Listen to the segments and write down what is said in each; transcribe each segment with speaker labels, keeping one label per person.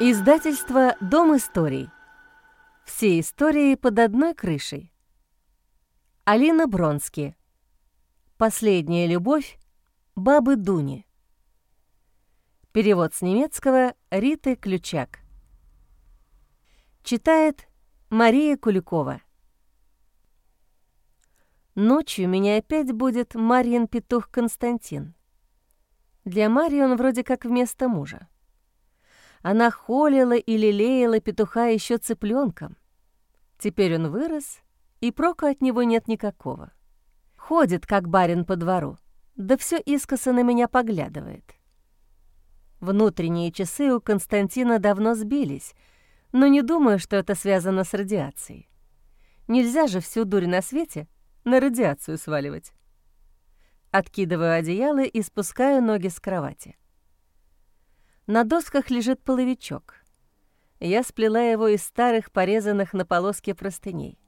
Speaker 1: Издательство «Дом историй». Все истории под одной крышей. Алина Бронски. Последняя любовь бабы Дуни. Перевод с немецкого Риты Ключак. Читает Мария Куликова. Ночью меня опять будет Марьин петух Константин. Для Марьи он вроде как вместо мужа. Она холила и лелеяла петуха еще цыпленком. Теперь он вырос, и прока от него нет никакого. Ходит, как барин по двору, да все искоса на меня поглядывает. Внутренние часы у Константина давно сбились, но не думаю, что это связано с радиацией. Нельзя же всю дурь на свете на радиацию сваливать. Откидываю одеяло и спускаю ноги с кровати. На досках лежит половичок. Я сплела его из старых, порезанных на полоски простыней.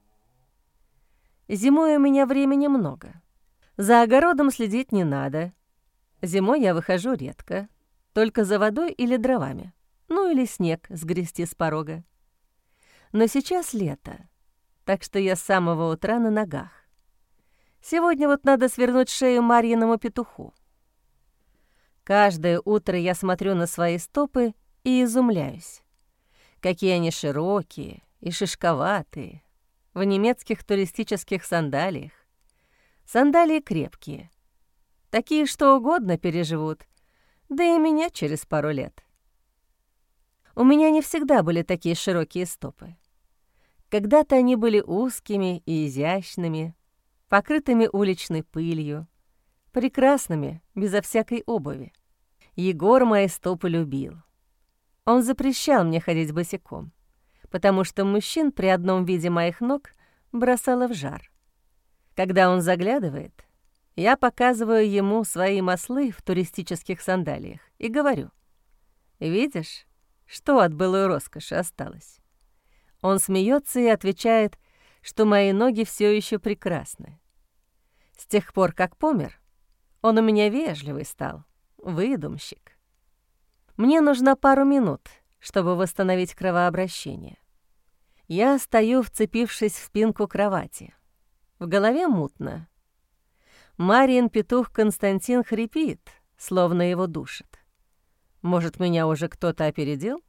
Speaker 1: Зимой у меня времени много. За огородом следить не надо. Зимой я выхожу редко, только за водой или дровами. Ну или снег сгрести с порога. Но сейчас лето, так что я с самого утра на ногах. Сегодня вот надо свернуть шею Марьиному петуху. Каждое утро я смотрю на свои стопы и изумляюсь. Какие они широкие и шишковатые, в немецких туристических сандалиях. Сандалии крепкие, такие, что угодно переживут, да и меня через пару лет. У меня не всегда были такие широкие стопы. Когда-то они были узкими и изящными, покрытыми уличной пылью, прекрасными, безо всякой обуви. Егор мои стопы любил. Он запрещал мне ходить босиком, потому что мужчин при одном виде моих ног бросало в жар. Когда он заглядывает, я показываю ему свои маслы в туристических сандалиях и говорю: «Видишь, что от былой роскоши осталось?» Он смеется и отвечает, что мои ноги все еще прекрасны. С тех пор, как помер, он у меня вежливый стал, выдумщик. Мне нужно пару минут, чтобы восстановить кровообращение. Я стою, вцепившись в спинку кровати. В голове мутно. Марьин петух Константин хрипит, словно его душит. Может, меня уже кто-то опередил?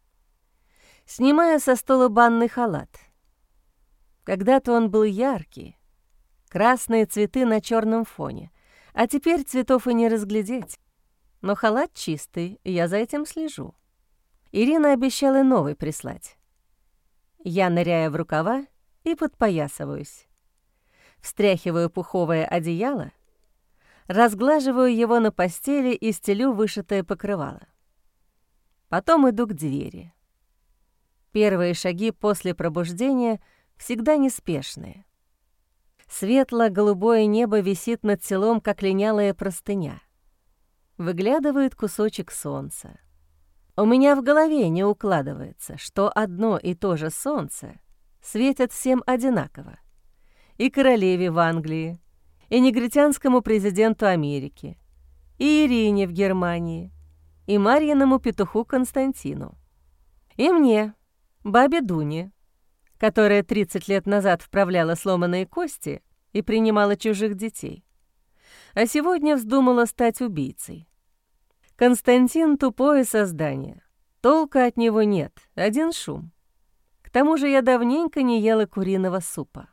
Speaker 1: Снимаю со стула банный халат. Когда-то он был яркий, красные цветы на черном фоне, а теперь цветов и не разглядеть. Но халат чистый, я за этим слежу. Ирина обещала новый прислать. Я ныряю в рукава и подпоясываюсь. Встряхиваю пуховое одеяло, разглаживаю его на постели и стелю вышитое покрывало. Потом иду к двери. Первые шаги после пробуждения всегда неспешные. Светло-голубое небо висит над селом, как линялая простыня. Выглядывает кусочек солнца. У меня в голове не укладывается, что одно и то же солнце светит всем одинаково. И королеве в Англии, и негритянскому президенту Америки, и Ирине в Германии, и Марьиному петуху Константину. И мне, бабе Дуне, которая 30 лет назад вправляла сломанные кости и принимала чужих детей, а сегодня вздумала стать убийцей. Константин — тупое создание. Толка от него нет, один шум. К тому же я давненько не ела куриного супа.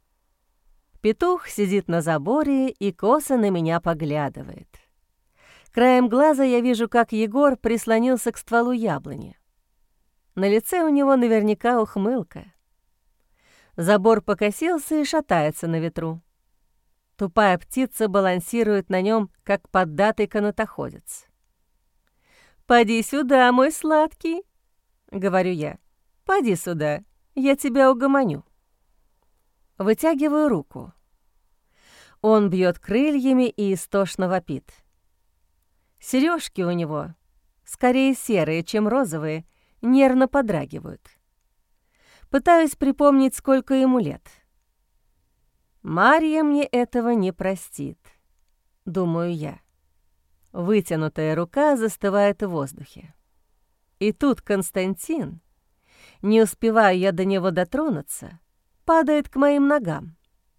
Speaker 1: Петух сидит на заборе и косо на меня поглядывает. Краем глаза я вижу, как Егор прислонился к стволу яблони. На лице у него наверняка ухмылка. Забор покосился и шатается на ветру. Тупая птица балансирует на нем, как поддатый канатоходец. «Поди сюда, мой сладкий», — говорю я. «Поди сюда, я тебя угомоню». Вытягиваю руку. Он бьет крыльями и истошно вопит. Сережки у него, скорее серые, чем розовые, нервно подрагивают. Пытаюсь припомнить, сколько ему лет. Марья мне этого не простит, думаю я. Вытянутая рука застывает в воздухе. И тут Константин, не успеваю я до него дотронуться, падает к моим ногам.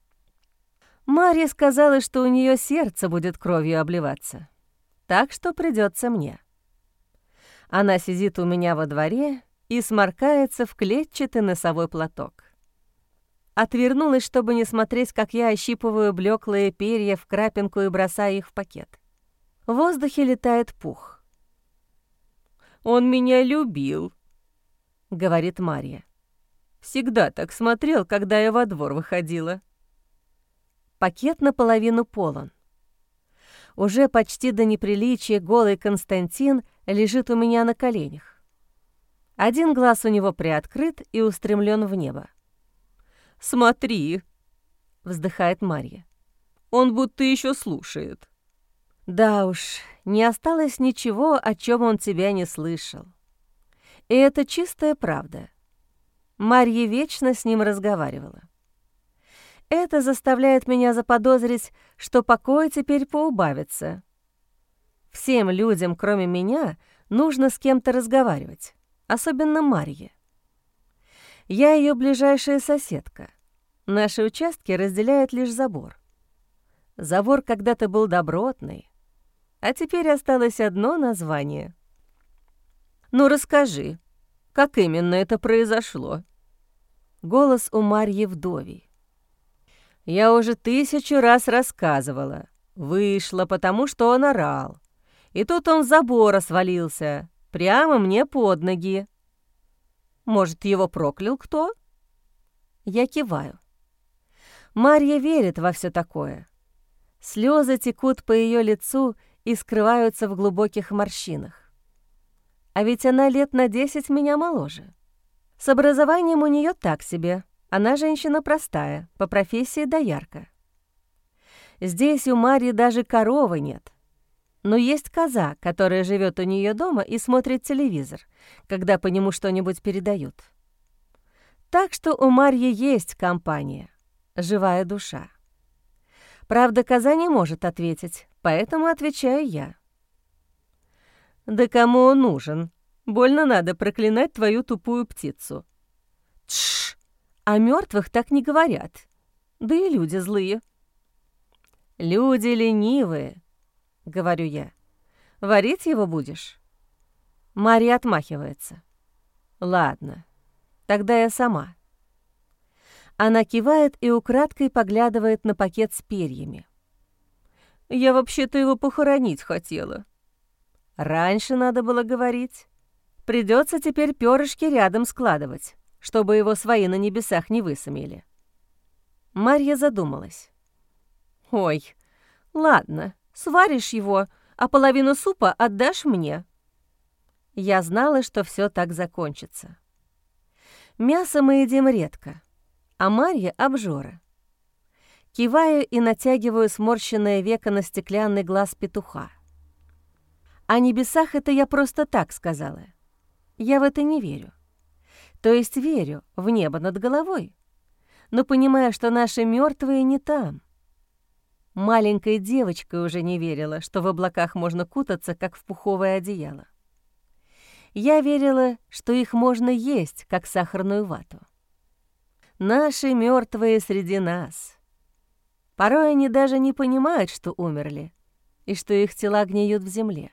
Speaker 1: Марья сказала, что у нее сердце будет кровью обливаться, так что придется мне. Она сидит у меня во дворе и сморкается в клетчатый носовой платок. Отвернулась, чтобы не смотреть, как я ощипываю блеклые перья в крапинку и бросаю их в пакет. В воздухе летает пух. «Он меня любил», — говорит Марья. «Всегда так смотрел, когда я во двор выходила». Пакет наполовину полон. Уже почти до неприличия голый Константин лежит у меня на коленях. Один глаз у него приоткрыт и устремлен в небо. «Смотри», — вздыхает Марья, — «он будто еще слушает». Да уж, не осталось ничего, о чем он тебя не слышал. И это чистая правда. Марья вечно с ним разговаривала. Это заставляет меня заподозрить, что покоя теперь поубавится. Всем людям, кроме меня, нужно с кем-то разговаривать, особенно Марье. Я ее ближайшая соседка. Наши участки разделяет лишь забор. Забор когда-то был добротный, а теперь осталось одно название. «Ну расскажи, как именно это произошло?» Голос у Марьи вдовий. «Я уже 1000 раз рассказывала. Вышла, потому что он орал. И тут он с забора свалился, прямо мне под ноги. Может, его проклял кто?» Я киваю. Марья верит во все такое. Слезы текут по ее лицу и скрываются в глубоких морщинах. А ведь она лет на 10 меня моложе. С образованием у нее так себе. Она женщина простая, по профессии доярка. Здесь у Марьи даже коровы нет. Но есть коза, которая живет у нее дома и смотрит телевизор, когда по нему что-нибудь передают. Так что у Марьи есть компания, живая душа. Правда, коза не может ответить, поэтому отвечаю я. «Да кому он нужен? Больно надо проклинать твою тупую птицу». «Тш! О мертвых так не говорят. Да и люди злые». «Люди ленивые», — говорю я. «Варить его будешь?» Марья отмахивается. «Ладно, тогда я сама». Она кивает и украдкой поглядывает на пакет с перьями. «Я вообще-то его похоронить хотела». «Раньше надо было говорить. Придется теперь перышки рядом складывать, чтобы его свои на небесах не высмеяли». Марья задумалась. «Ой, ладно, сваришь его, а половину супа отдашь мне». Я знала, что все так закончится. Мясо мы едим редко, а Марья — обжора. Киваю и натягиваю сморщенное веко на стеклянный глаз петуха. О небесах это я просто так сказала. Я в это не верю. То есть верю в небо над головой, но понимаю, что наши мертвые не там. Маленькой девочкой уже не верила, что в облаках можно кутаться, как в пуховое одеяло. Я верила, что их можно есть, как сахарную вату. Наши мертвые среди нас. Порой они даже не понимают, что умерли, и что их тела гниют в земле.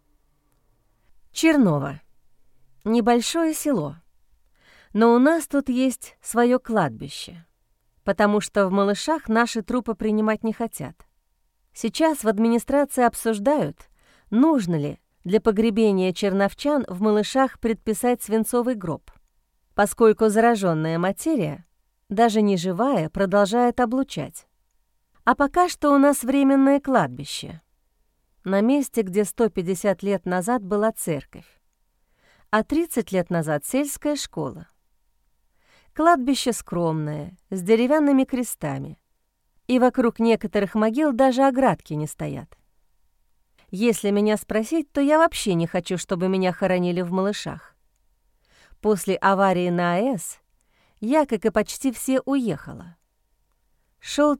Speaker 1: Черново. Небольшое село. Но у нас тут есть свое кладбище, потому что в Малышах наши трупы принимать не хотят. Сейчас в администрации обсуждают, нужно ли для погребения черновчан в Малышах предписать свинцовый гроб, поскольку зараженная материя, даже не живая, продолжает облучать. А пока что у нас временное кладбище, на месте, где 150 лет назад была церковь, а 30 лет назад сельская школа. Кладбище скромное, с деревянными крестами, и вокруг некоторых могил даже оградки не стоят. Если меня спросить, то я вообще не хочу, чтобы меня хоронили в Малышах. После аварии на АЭС я, как и почти все, уехала. Шел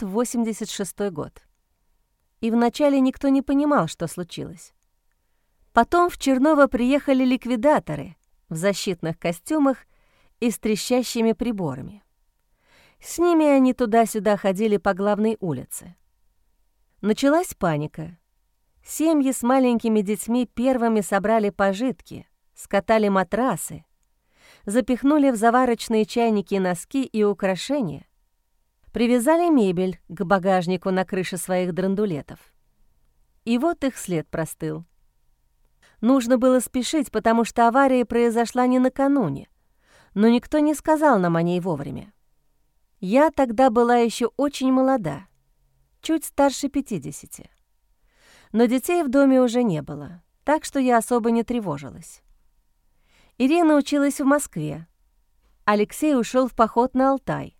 Speaker 1: 1986 год. И вначале никто не понимал, что случилось. Потом в Черново приехали ликвидаторы в защитных костюмах и с трещащими приборами. С ними они туда-сюда ходили по главной улице. Началась паника. Семьи с маленькими детьми первыми собрали пожитки, скатали матрасы, запихнули в заварочные чайники носки и украшения, привязали мебель к багажнику на крыше своих драндулетов. И вот их след простыл. Нужно было спешить, потому что авария произошла не накануне, но никто не сказал нам о ней вовремя. Я тогда была еще очень молода, чуть старше 50. Но детей в доме уже не было, так что я особо не тревожилась. Ирина училась в Москве. Алексей ушел в поход на Алтай.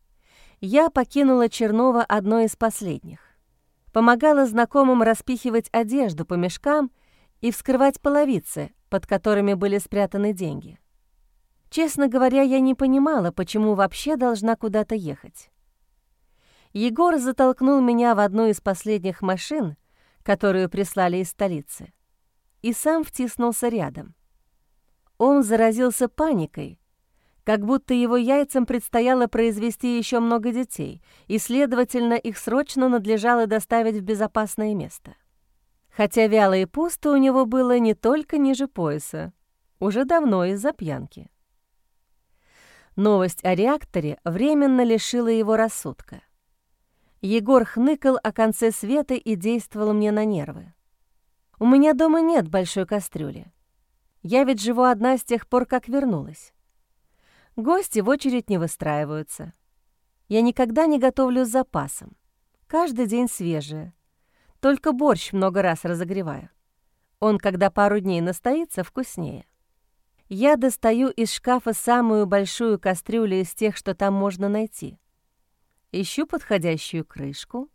Speaker 1: Я покинула Черново одной из последних. Помогала знакомым распихивать одежду по мешкам и вскрывать половицы, под которыми были спрятаны деньги. Честно говоря, я не понимала, почему вообще должна куда-то ехать. Егор затолкнул меня в одну из последних машин, которую прислали из столицы, и сам втиснулся рядом. Он заразился паникой, как будто его яйцам предстояло произвести еще много детей, и, следовательно, их срочно надлежало доставить в безопасное место. Хотя вяло и пусто у него было не только ниже пояса, уже давно из-за пьянки. Новость о реакторе временно лишила его рассудка. Егор хныкал о конце света и действовал мне на нервы. У меня дома нет большой кастрюли. Я ведь живу одна с тех пор, как вернулась. Гости в очередь не выстраиваются. Я никогда не готовлю с запасом. Каждый день свежее. Только борщ много раз разогреваю. Он, когда пару дней настоится, вкуснее. Я достаю из шкафа самую большую кастрюлю из тех, что там можно найти. Ищу подходящую крышку.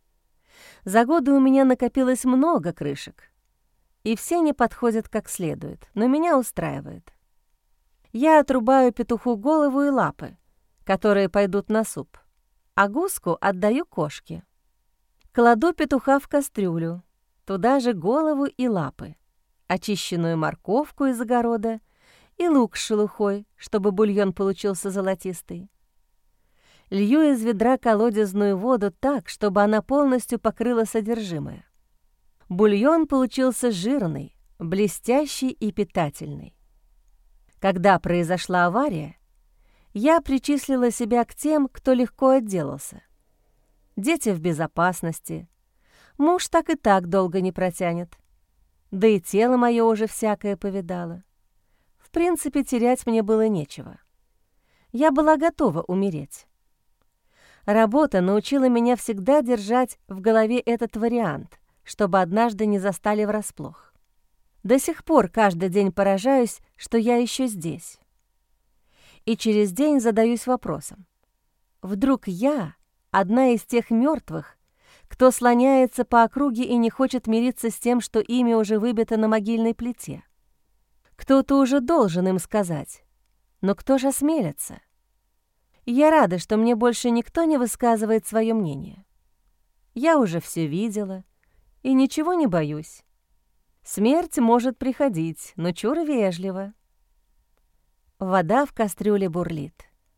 Speaker 1: За годы у меня накопилось много крышек, и все не подходят как следует, но меня устраивает. Я отрубаю петуху голову и лапы, которые пойдут на суп, а гуску отдаю кошке. Кладу петуха в кастрюлю, туда же голову и лапы, очищенную морковку из огорода и лук с шелухой, чтобы бульон получился золотистый. Лью из ведра колодезную воду так, чтобы она полностью покрыла содержимое. Бульон получился жирный, блестящий и питательный. Когда произошла авария, я причислила себя к тем, кто легко отделался. Дети в безопасности, муж так и так долго не протянет, да и тело мое уже всякое повидало. В принципе, терять мне было нечего. Я была готова умереть. Работа научила меня всегда держать в голове этот вариант, чтобы однажды не застали врасплох. До сих пор каждый день поражаюсь, что я еще здесь. И через день задаюсь вопросом. Вдруг я одна из тех мертвых, кто слоняется по округе и не хочет мириться с тем, что имя уже выбито на могильной плите? Кто-то уже должен им сказать. Но кто же осмелится? Я рада, что мне больше никто не высказывает свое мнение. Я уже все видела и ничего не боюсь. Смерть может приходить, но чур вежливо. Вода в кастрюле бурлит.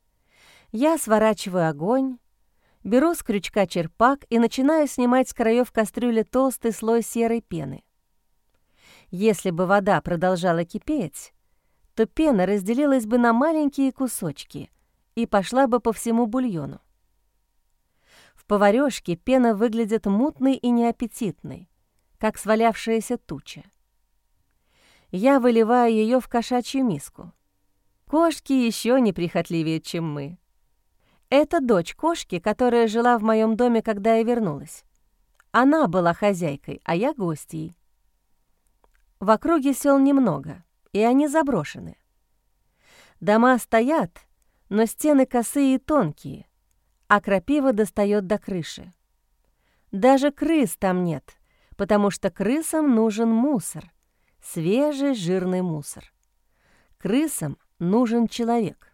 Speaker 1: Я сворачиваю огонь, беру с крючка черпак и начинаю снимать с краев кастрюли толстый слой серой пены. Если бы вода продолжала кипеть, то пена разделилась бы на маленькие кусочки и пошла бы по всему бульону. В поварёшке пена выглядит мутной и неаппетитной, как свалявшаяся туча. Я выливаю ее в кошачью миску. Кошки еще неприхотливее, чем мы. Это дочь кошки, которая жила в моем доме, когда я вернулась. Она была хозяйкой, а я гостьей. В округе сел немного, и они заброшены. Дома стоят, но стены косые и тонкие, а крапива достает до крыши. Даже крыс там нет, потому что крысам нужен мусор, свежий жирный мусор. Крысам нужен человек.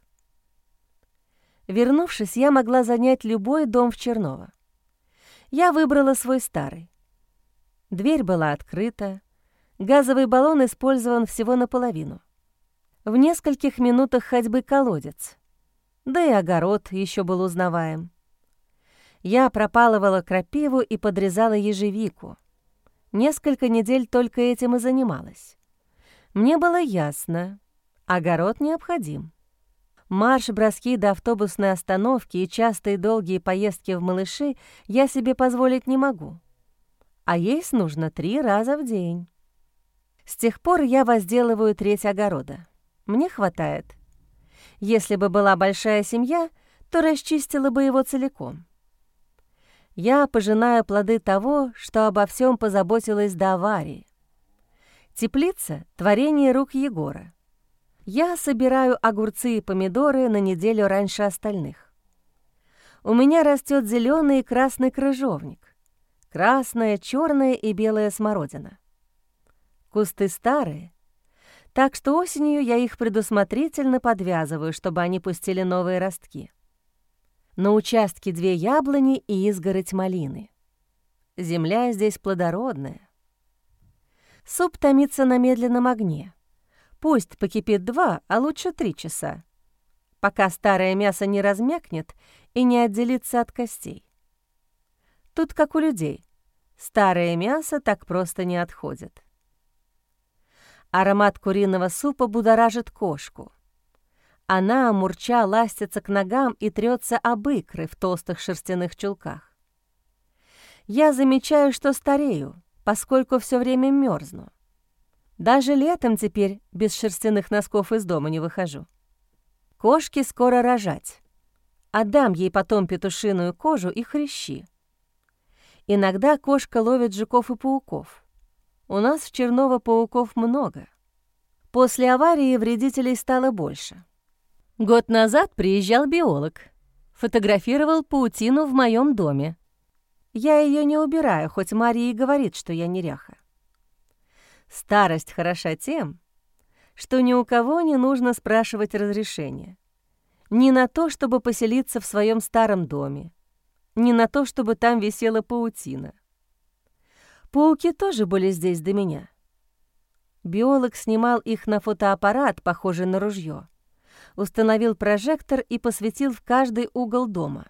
Speaker 1: Вернувшись, я могла занять любой дом в Черново. Я выбрала свой старый. Дверь была открыта, Газовый баллон использован всего наполовину. В нескольких минутах ходьбы колодец. Да и огород еще был узнаваем. Я пропалывала крапиву и подрезала ежевику. Несколько недель только этим и занималась. Мне было ясно, огород необходим. Марш-броски до автобусной остановки и частые долгие поездки в малыши я себе позволить не могу. А есть нужно 3 раза в день. С тех пор я возделываю треть огорода. Мне хватает. Если бы была большая семья, то расчистила бы его целиком. Я пожинаю плоды того, что обо всем позаботилась до аварии. Теплица — творение рук Егора. Я собираю огурцы и помидоры на неделю раньше остальных. У меня растет зеленый и красный крыжовник, красная, черная и белая смородина. Кусты старые, так что осенью я их предусмотрительно подвязываю, чтобы они пустили новые ростки. На участке 2 яблони и изгородь малины. Земля здесь плодородная. Суп томится на медленном огне. Пусть покипит 2, а лучше 3 часа, пока старое мясо не размякнет и не отделится от костей. Тут как у людей. Старое мясо так просто не отходит. Аромат куриного супа будоражит кошку. Она, мурча, ластится к ногам и трется об икры в толстых шерстяных чулках. Я замечаю, что старею, поскольку все время мерзну. Даже летом теперь без шерстяных носков из дома не выхожу. Кошке скоро рожать. Отдам ей потом петушиную кожу и хрящи. Иногда кошка ловит жуков и пауков. У нас в Черново пауков много. После аварии вредителей стало больше. Год назад приезжал биолог. Фотографировал паутину в моем доме. Я ее не убираю, хоть Мария и говорит, что я неряха. Старость хороша тем, что ни у кого не нужно спрашивать разрешения. Ни на то, чтобы поселиться в своем старом доме, ни на то, чтобы там висела паутина. Пауки тоже были здесь до меня. Биолог снимал их на фотоаппарат, похожий на ружье, установил прожектор и посветил в каждый угол дома.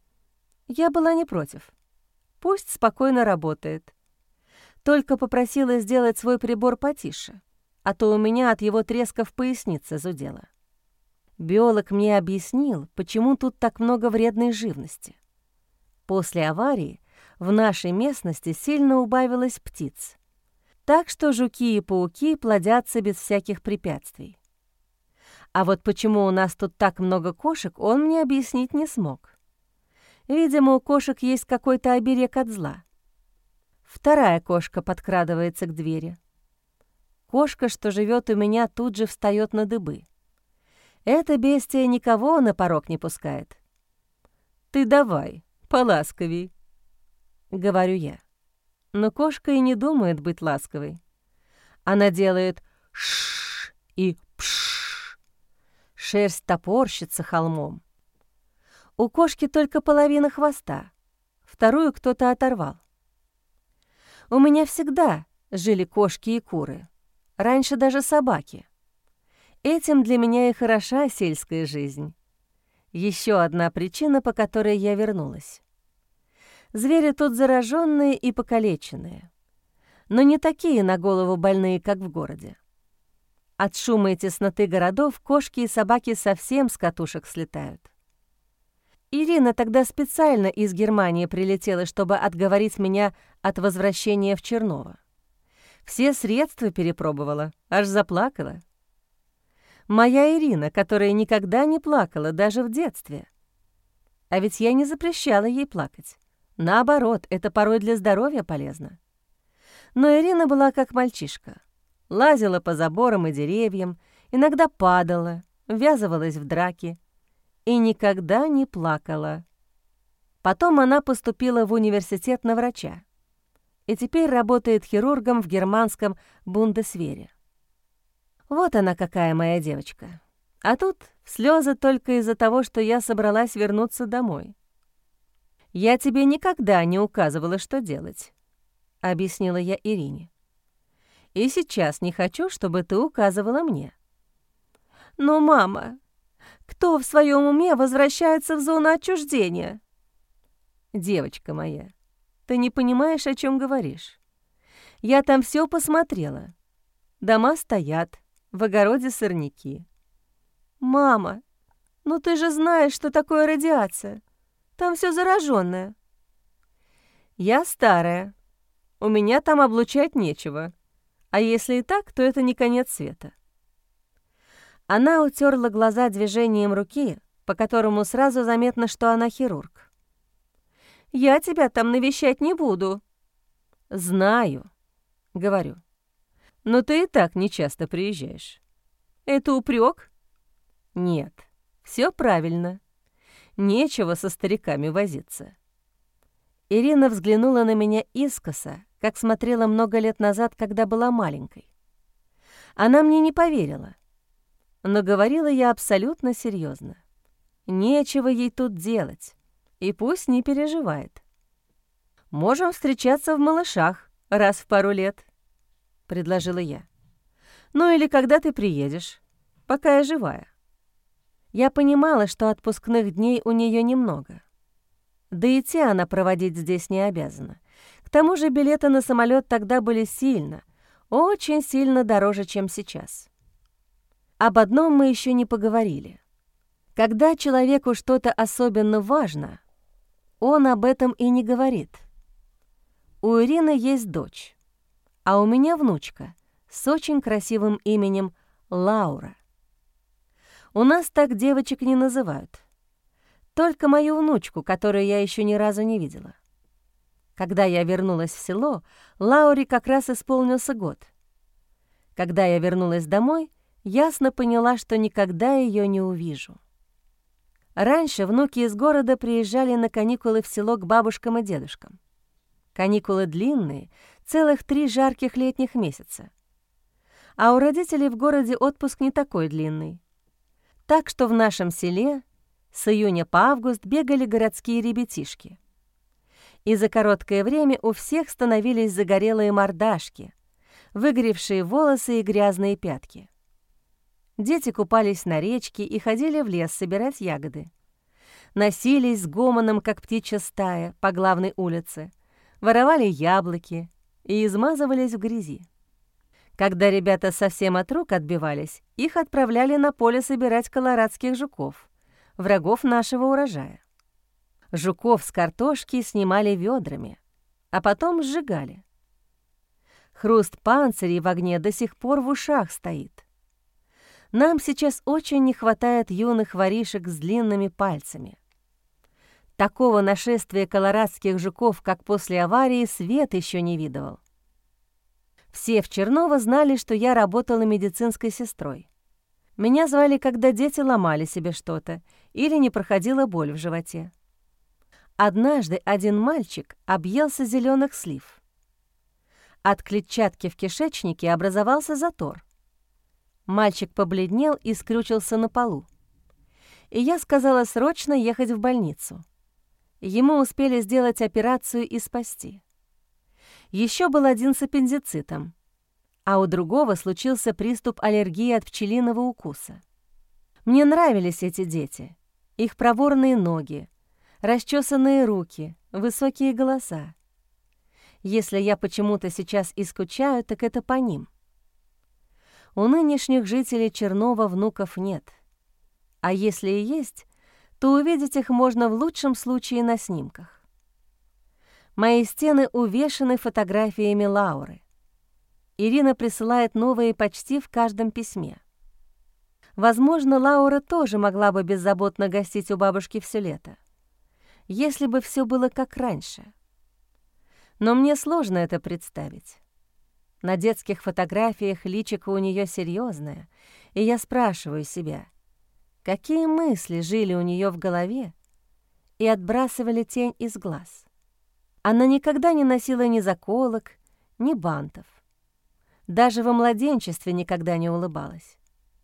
Speaker 1: Я была не против. Пусть спокойно работает. Только попросила сделать свой прибор потише, а то у меня от его треска в пояснице зудело. Биолог мне объяснил, почему тут так много вредной живности. После аварии в нашей местности сильно убавилось птиц, так что жуки и пауки плодятся без всяких препятствий. А вот почему у нас тут так много кошек, он мне объяснить не смог. Видимо, у кошек есть какой-то оберег от зла. Вторая кошка подкрадывается к двери. Кошка, что живет у меня, тут же встает на дыбы. Эта бестия никого на порог не пускает. «Ты давай, поласковей», — говорю я. Но кошка и не думает быть ласковой. Она делает «шш» и «пш». Шерсть топорщится холмом. У кошки только половина хвоста, вторую кто-то оторвал. У меня всегда жили кошки и куры, раньше даже собаки. Этим для меня и хороша сельская жизнь. Еще одна причина, по которой я вернулась. Звери тут зараженные и покалеченные, но не такие на голову больные, как в городе. От шума и тесноты городов кошки и собаки совсем с катушек слетают. Ирина тогда специально из Германии прилетела, чтобы отговорить меня от возвращения в Черново. Все средства перепробовала, аж заплакала. Моя Ирина, которая никогда не плакала, даже в детстве. А ведь я не запрещала ей плакать. Наоборот, это порой для здоровья полезно. Но Ирина была как мальчишка. Лазила по заборам и деревьям, иногда падала, ввязывалась в драки и никогда не плакала. Потом она поступила в университет на врача и теперь работает хирургом в германском Бундесвере. Вот она какая моя девочка. А тут слезы только из-за того, что я собралась вернуться домой. «Я тебе никогда не указывала, что делать», — объяснила я Ирине. И сейчас не хочу, чтобы ты указывала мне. Но, мама, кто в своем уме возвращается в зону отчуждения? Девочка моя, ты не понимаешь, о чем говоришь. Я там все посмотрела. Дома стоят, в огороде сорняки. Мама, ну ты же знаешь, что такое радиация. Там все зараженное. Я старая. У меня там облучать нечего. А если и так, то это не конец света. Она утерла глаза движением руки, по которому сразу заметно, что она хирург. «Я тебя там навещать не буду». «Знаю», — говорю. «Но ты и так нечасто приезжаешь». «Это упрек?» «Нет, все правильно. Нечего со стариками возиться». Ирина взглянула на меня искоса, как смотрела много лет назад, когда была маленькой. Она мне не поверила, но говорила я абсолютно серьезно. Нечего ей тут делать, и пусть не переживает. «Можем встречаться в малышах раз в пару лет», — предложила я. «Ну или когда ты приедешь, пока я живая». Я понимала, что отпускных дней у нее немного. Да и те она проводить здесь не обязана. К тому же билеты на самолет тогда были сильно, очень сильно дороже, чем сейчас. Об одном мы еще не поговорили. Когда человеку что-то особенно важно, он об этом и не говорит. У Ирины есть дочь, а у меня внучка с очень красивым именем Лаура. У нас так девочек не называют. Только мою внучку, которую я еще ни разу не видела. Когда я вернулась в село, Лауре как раз исполнился год. Когда я вернулась домой, ясно поняла, что никогда ее не увижу. Раньше внуки из города приезжали на каникулы в село к бабушкам и дедушкам. Каникулы длинные, целых 3 жарких летних месяца. А у родителей в городе отпуск не такой длинный. Так что в нашем селе с июня по август бегали городские ребятишки. И за короткое время у всех становились загорелые мордашки, выгоревшие волосы и грязные пятки. Дети купались на речке и ходили в лес собирать ягоды. Носились с гомоном, как птичья стая, по главной улице, воровали яблоки и измазывались в грязи. Когда ребята совсем от рук отбивались, их отправляли на поле собирать колорадских жуков, врагов нашего урожая. Жуков с картошки снимали ведрами, а потом сжигали. Хруст панцирей в огне до сих пор в ушах стоит. Нам сейчас очень не хватает юных воришек с длинными пальцами. Такого нашествия колорадских жуков, как после аварии, свет еще не видывал. Все в Черново знали, что я работала медицинской сестрой. Меня звали, когда дети ломали себе что-то или не проходила боль в животе. Однажды один мальчик объелся зеленых слив. От клетчатки в кишечнике образовался затор. Мальчик побледнел и скрючился на полу. И я сказала срочно ехать в больницу. Ему успели сделать операцию и спасти. Еще был один с аппендицитом, а у другого случился приступ аллергии от пчелиного укуса. Мне нравились эти дети, их проворные ноги, расчесанные руки, высокие голоса. Если я почему-то сейчас и скучаю, так это по ним. У нынешних жителей Чернова внуков нет. А если и есть, то увидеть их можно в лучшем случае на снимках. Мои стены увешаны фотографиями Лауры. Ирина присылает новые почти в каждом письме. Возможно, Лаура тоже могла бы беззаботно гостить у бабушки все лето, если бы все было как раньше. Но мне сложно это представить. На детских фотографиях личико у нее серьезное, и я спрашиваю себя, какие мысли жили у нее в голове и отбрасывали тень из глаз. Она никогда не носила ни заколок, ни бантов. Даже во младенчестве никогда не улыбалась.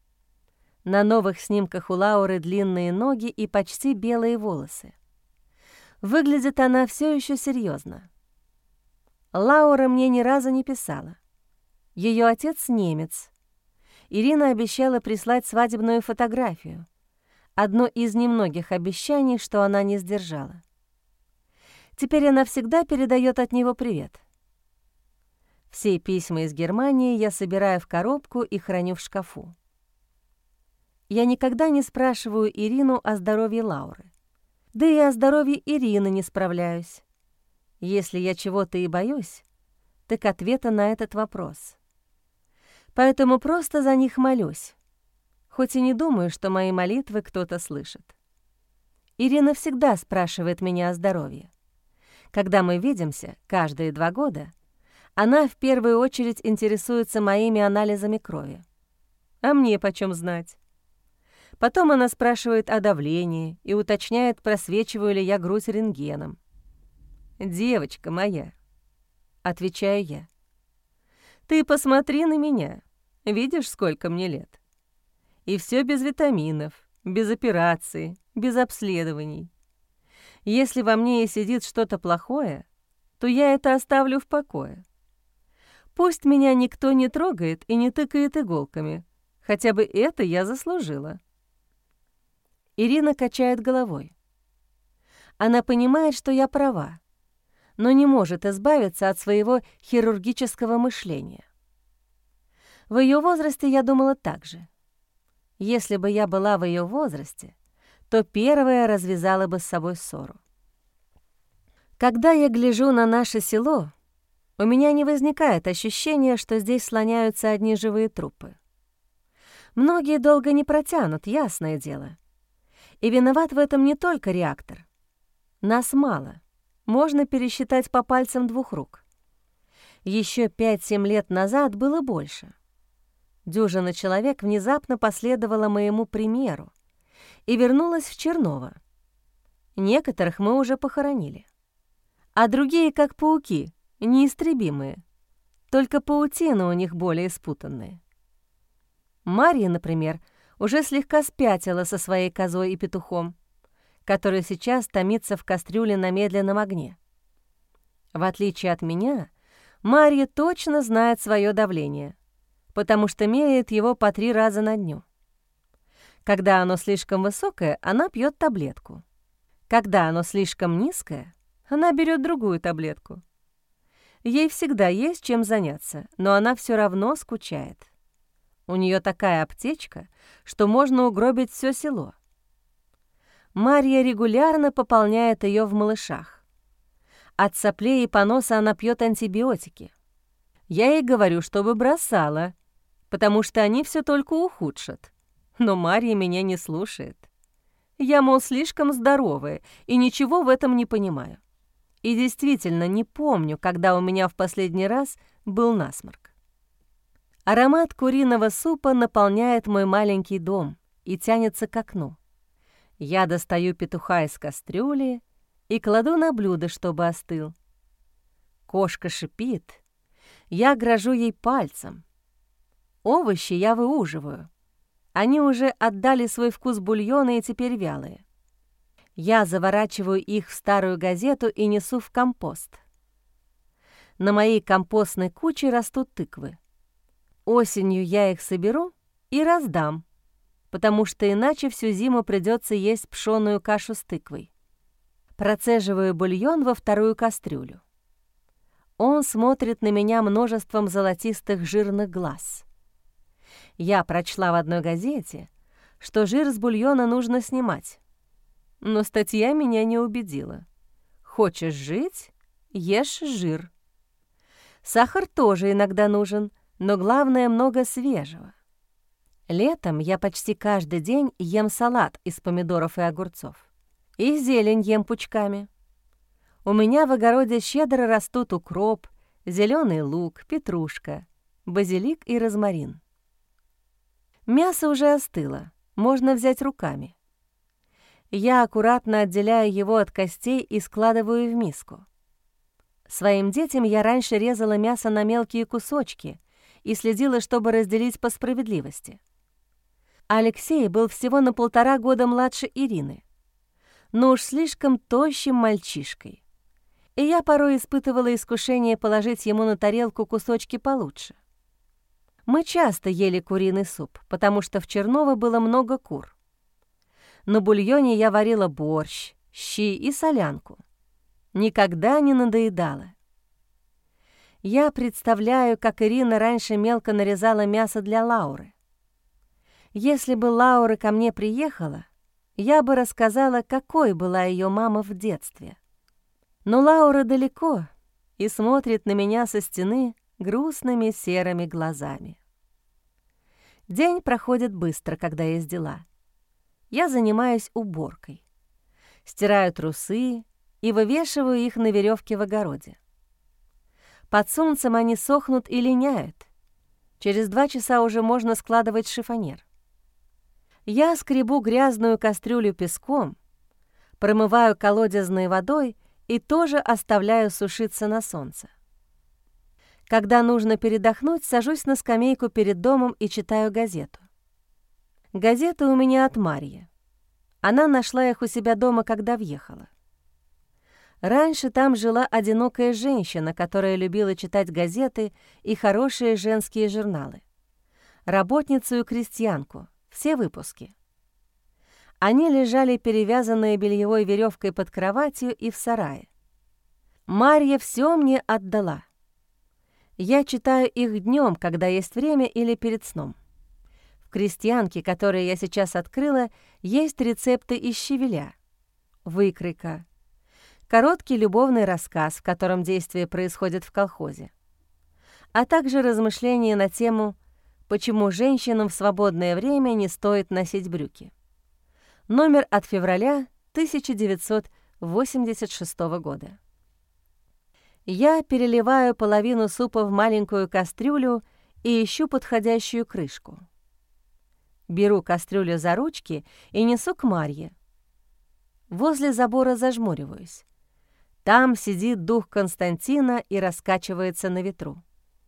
Speaker 1: На новых снимках у Лауры длинные ноги и почти белые волосы. Выглядит она все еще серьезно. Лаура мне ни разу не писала. Ее отец немец. Ирина обещала прислать свадебную фотографию. Одно из немногих обещаний, что она не сдержала. Теперь она всегда передает от него привет. Все письма из Германии я собираю в коробку и храню в шкафу. Я никогда не спрашиваю Ирину о здоровье Лауры. Да и о здоровье Ирины не справляюсь. Если я чего-то и боюсь, так ответа на этот вопрос. Поэтому просто за них молюсь, хоть и не думаю, что мои молитвы кто-то слышит. Ирина всегда спрашивает меня о здоровье. Когда мы видимся, каждые 2 года, она в первую очередь интересуется моими анализами крови. А мне почем знать? Потом она спрашивает о давлении и уточняет, просвечиваю ли я грудь рентгеном. «Девочка моя», — отвечаю я, — «ты посмотри на меня, видишь, сколько мне лет? И все без витаминов, без операций, без обследований. Если во мне и сидит что-то плохое, то я это оставлю в покое. Пусть меня никто не трогает и не тыкает иголками, хотя бы это я заслужила». Ирина качает головой. Она понимает, что я права, но не может избавиться от своего хирургического мышления. В ее возрасте я думала так же. Если бы я была в ее возрасте, то первая развязала бы с собой ссору. Когда я гляжу на наше село, у меня не возникает ощущения, что здесь слоняются одни живые трупы. Многие долго не протянут, ясное дело. И виноват в этом не только реактор. Нас мало, можно пересчитать по пальцам 2 рук. Еще 5-7 лет назад было больше. Дюжина человек внезапно последовала моему примеру и вернулась в Черново. Некоторых мы уже похоронили. А другие, как пауки, неистребимые. Только паутина у них более спутанная. Марья, например, уже слегка спятила со своей козой и петухом, который сейчас томится в кастрюле на медленном огне. В отличие от меня, Марья точно знает свое давление, потому что меряет его по 3 раза на дню. Когда оно слишком высокое, она пьет таблетку. Когда оно слишком низкое, она берет другую таблетку. Ей всегда есть чем заняться, но она все равно скучает. У нее такая аптечка, что можно угробить все село. Марья регулярно пополняет ее в малышах. От соплей и поноса она пьет антибиотики. Я ей говорю, чтобы бросала, потому что они все только ухудшат. Но Марья меня не слушает. Я, мол, слишком здоровая и ничего в этом не понимаю. И действительно не помню, когда у меня в последний раз был насморк. Аромат куриного супа наполняет мой маленький дом и тянется к окну. Я достаю петуха из кастрюли и кладу на блюдо, чтобы остыл. Кошка шипит. Я грожу ей пальцем. Овощи я выуживаю. Они уже отдали свой вкус бульона и теперь вялые. Я заворачиваю их в старую газету и несу в компост. На моей компостной куче растут тыквы. Осенью я их соберу и раздам, потому что иначе всю зиму придется есть пшёную кашу с тыквой. Процеживаю бульон во 2-ю кастрюлю. Он смотрит на меня множеством золотистых жирных глаз. Я прочла в одной газете, что жир с бульона нужно снимать. Но статья меня не убедила. Хочешь жить — ешь жир. Сахар тоже иногда нужен, но главное — много свежего. Летом я почти каждый день ем салат из помидоров и огурцов. И зелень ем пучками. У меня в огороде щедро растут укроп, зеленый лук, петрушка, базилик и розмарин. Мясо уже остыло, можно взять руками. Я аккуратно отделяю его от костей и складываю в миску. Своим детям я раньше резала мясо на мелкие кусочки и следила, чтобы разделить по справедливости. Алексей был всего на 1,5 года младше Ирины, но уж слишком тощим мальчишкой, и я порой испытывала искушение положить ему на тарелку кусочки получше. Мы часто ели куриный суп, потому что в Черново было много кур. На бульоне я варила борщ, щи и солянку. Никогда не надоедала. Я представляю, как Ирина раньше мелко нарезала мясо для Лауры. Если бы Лаура ко мне приехала, я бы рассказала, какой была ее мама в детстве. Но Лаура далеко и смотрит на меня со стены грустными серыми глазами. День проходит быстро, когда есть дела. Я занимаюсь уборкой. Стираю трусы и вывешиваю их на веревке в огороде. Под солнцем они сохнут и линяют. Через 2 часа уже можно складывать шифонер. Я скребу грязную кастрюлю песком, промываю колодезной водой и тоже оставляю сушиться на солнце. Когда нужно передохнуть, сажусь на скамейку перед домом и читаю газету. Газеты у меня от Марьи. Она нашла их у себя дома, когда въехала. Раньше там жила одинокая женщина, которая любила читать газеты и хорошие женские журналы. Работницу и крестьянку, все выпуски. Они лежали перевязанные бельевой веревкой под кроватью и в сарае. Марья все мне отдала. Я читаю их днем, когда есть время, или перед сном. В «Крестьянке», которые я сейчас открыла, есть рецепты из щавеля, выкройка, короткий любовный рассказ, в котором действие происходит в колхозе, а также размышления на тему «Почему женщинам в свободное время не стоит носить брюки». Номер от февраля 1986 года. Я переливаю половину супа в маленькую кастрюлю и ищу подходящую крышку. Беру кастрюлю за ручки и несу к Марье. Возле забора зажмуриваюсь. Там сидит дух Константина и раскачивается на ветру.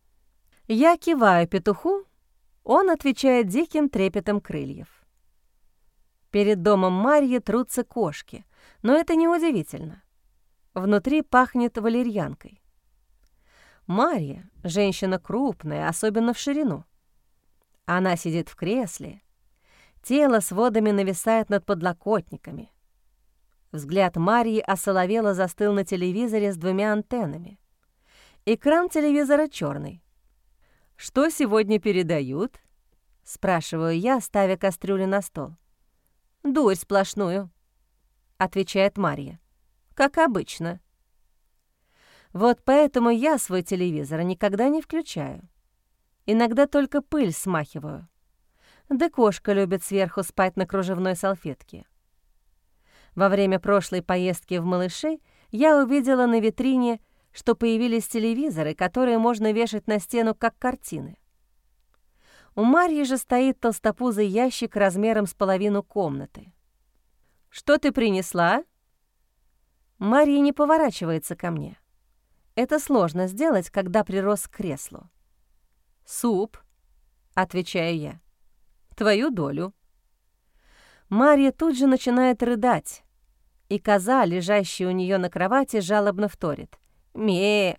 Speaker 1: Я киваю петуху, он отвечает диким трепетом крыльев. Перед домом Марьи трутся кошки, но это неудивительно. Внутри пахнет валерьянкой. Марья — женщина крупная, особенно в ширину. Она сидит в кресле, тело с водами нависает над подлокотниками. Взгляд Марьи осоловело застыл на телевизоре с 2 антеннами. Экран телевизора черный. «Что сегодня передают?» — спрашиваю я, ставя кастрюлю на стол. «Дурь сплошную», — отвечает Марья. «Как обычно». Вот поэтому я свой телевизор никогда не включаю. Иногда только пыль смахиваю. Да кошка любит сверху спать на кружевной салфетке. Во время прошлой поездки в Малыши я увидела на витрине, что появились телевизоры, которые можно вешать на стену как картины. У Марьи же стоит толстопузый ящик размером с половину комнаты. «Что ты принесла?» Марья не поворачивается ко мне. Это сложно сделать, когда прирос к креслу. «Суп», — отвечаю я. «Твою долю». Марья тут же начинает рыдать, и коза, лежащая у нее на кровати, жалобно вторит. «Ме!»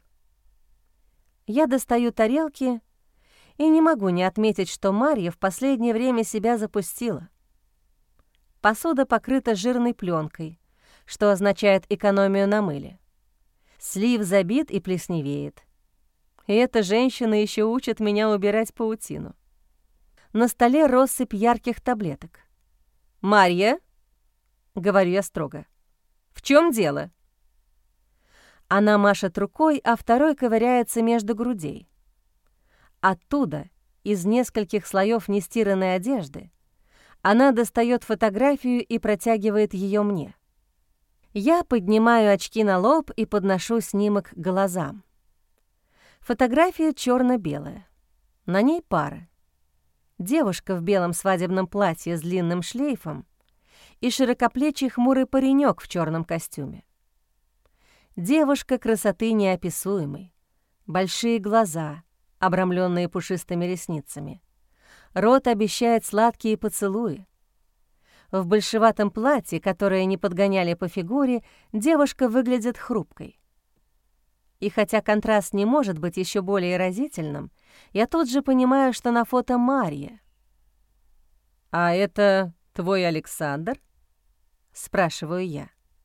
Speaker 1: Я достаю тарелки и не могу не отметить, что Марья в последнее время себя запустила. Посуда покрыта жирной пленкой, что означает экономию на мыле. Слив забит и плесневеет. И эта женщина еще учит меня убирать паутину. На столе россыпь ярких таблеток. «Марья», — говорю я строго, — «в чем дело?» Она машет рукой, а второй ковыряется между грудей. Оттуда, из нескольких слоев нестиранной одежды, она достает фотографию и протягивает ее мне. Я поднимаю очки на лоб и подношу снимок к глазам. Фотография черно-белая. На ней пара. Девушка в белом свадебном платье с длинным шлейфом и широкоплечий хмурый паренек в черном костюме. Девушка красоты неописуемой. Большие глаза, обрамленные пушистыми ресницами. Рот обещает сладкие поцелуи. В большеватом платье, которое не подгоняли по фигуре, девушка выглядит хрупкой. И хотя контраст не может быть еще более разительным, я тут же понимаю, что на фото Марья. «А это твой Александр?» — спрашиваю я.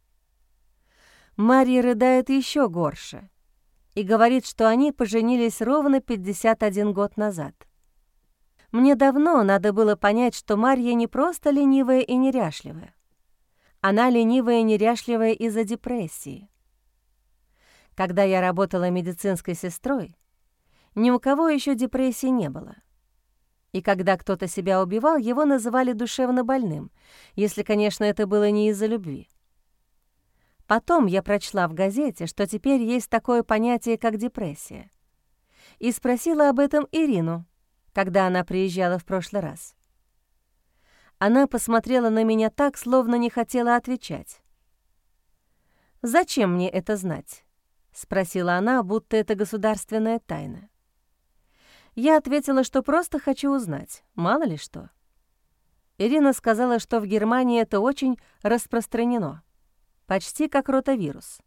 Speaker 1: Марья рыдает еще горше и говорит, что они поженились ровно 51 год назад. Мне давно надо было понять, что Марья не просто ленивая и неряшливая. Она ленивая и неряшливая из-за депрессии. Когда я работала медицинской сестрой, ни у кого еще депрессии не было. И когда кто-то себя убивал, его называли душевно больным, если, конечно, это было не из-за любви. Потом я прочла в газете, что теперь есть такое понятие, как депрессия, и спросила об этом Ирину, когда она приезжала в прошлый раз. Она посмотрела на меня так, словно не хотела отвечать. «Зачем мне это знать?» — спросила она, будто это государственная тайна. Я ответила, что просто хочу узнать, мало ли что. Ирина сказала, что в Германии это очень распространено, почти как ротавирус.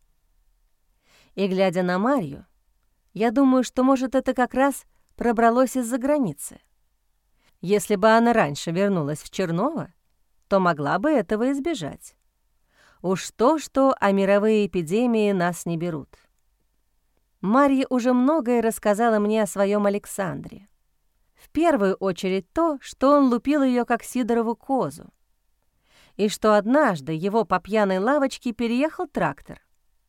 Speaker 1: И, глядя на Марью, я думаю, что, может, это как раз пробралось из-за границы. Если бы она раньше вернулась в Черново, то могла бы этого избежать. Уж то-что, а мировые эпидемии нас не берут. Марья уже многое рассказала мне о своем Александре. В первую очередь то, что он лупил ее как сидорову козу, и что однажды его по пьяной лавочке переехал трактор.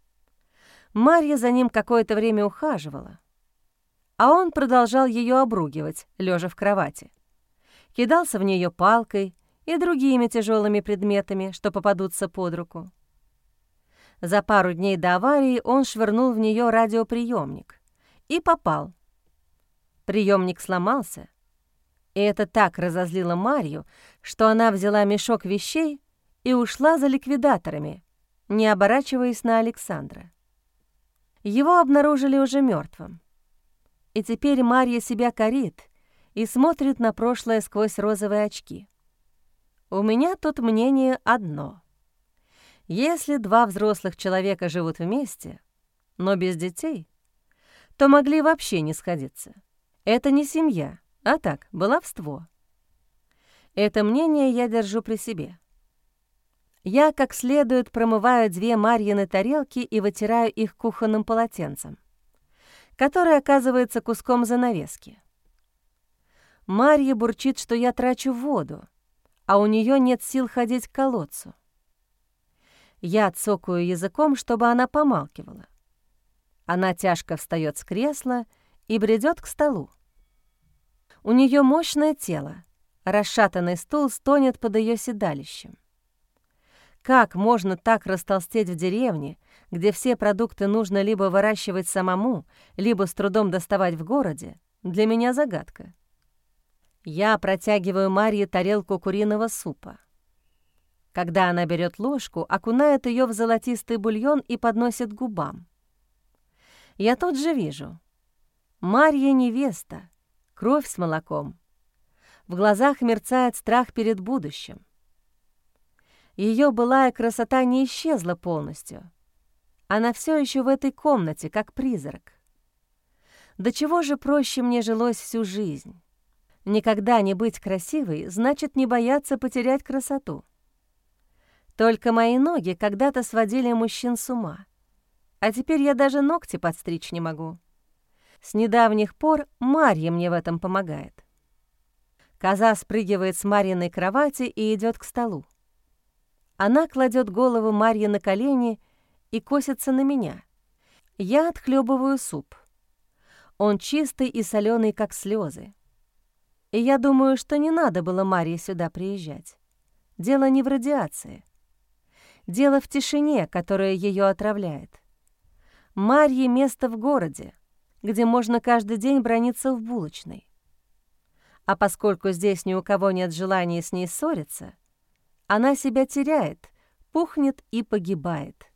Speaker 1: Марья за ним какое-то время ухаживала, а он продолжал ее обругивать, лежа в кровати. Кидался в нее палкой и другими тяжелыми предметами, что попадутся под руку. За пару дней до аварии он швырнул в нее радиоприемник и попал. Приемник сломался, и это так разозлило Марью, что она взяла мешок вещей и ушла за ликвидаторами, не оборачиваясь на Александра. Его обнаружили уже мертвым. И теперь Марья себя корит и смотрит на прошлое сквозь розовые очки. У меня тут мнение одно. Если два взрослых человека живут вместе, но без детей, то могли вообще не сходиться. Это не семья, а так, баловство. Это мнение я держу при себе. Я как следует промываю 2 Марьины тарелки и вытираю их кухонным полотенцем, которое оказывается куском занавески. Марья бурчит, что я трачу воду, а у нее нет сил ходить к колодцу. Я цокаю языком, чтобы она помалкивала. Она тяжко встает с кресла и бредет к столу. У нее мощное тело, расшатанный стул стонет под ее седалищем. Как можно так растолстеть в деревне, где все продукты нужно либо выращивать самому, либо с трудом доставать в городе, для меня загадка. Я протягиваю Марье тарелку куриного супа. Когда она берет ложку, окунает ее в золотистый бульон и подносит к губам. Я тут же вижу. Марья невеста, кровь с молоком. В глазах мерцает страх перед будущим. Ее былая красота не исчезла полностью. Она все еще в этой комнате, как призрак. До чего же проще мне жилось всю жизнь? Никогда не быть красивой значит не бояться потерять красоту. Только мои ноги когда-то сводили мужчин с ума, а теперь я даже ногти подстричь не могу. С недавних пор Марья мне в этом помогает. Коза спрыгивает с Марьиной кровати и идет к столу. Она кладет голову Марьи на колени и косится на меня. Я отхлебываю суп. Он чистый и соленый, как слезы. И я думаю, что не надо было Марье сюда приезжать. Дело не в радиации. Дело в тишине, которая ее отравляет. Марье место в городе, где можно каждый день браниться в булочной. А поскольку здесь ни у кого нет желания с ней ссориться, она себя теряет, пухнет и погибает.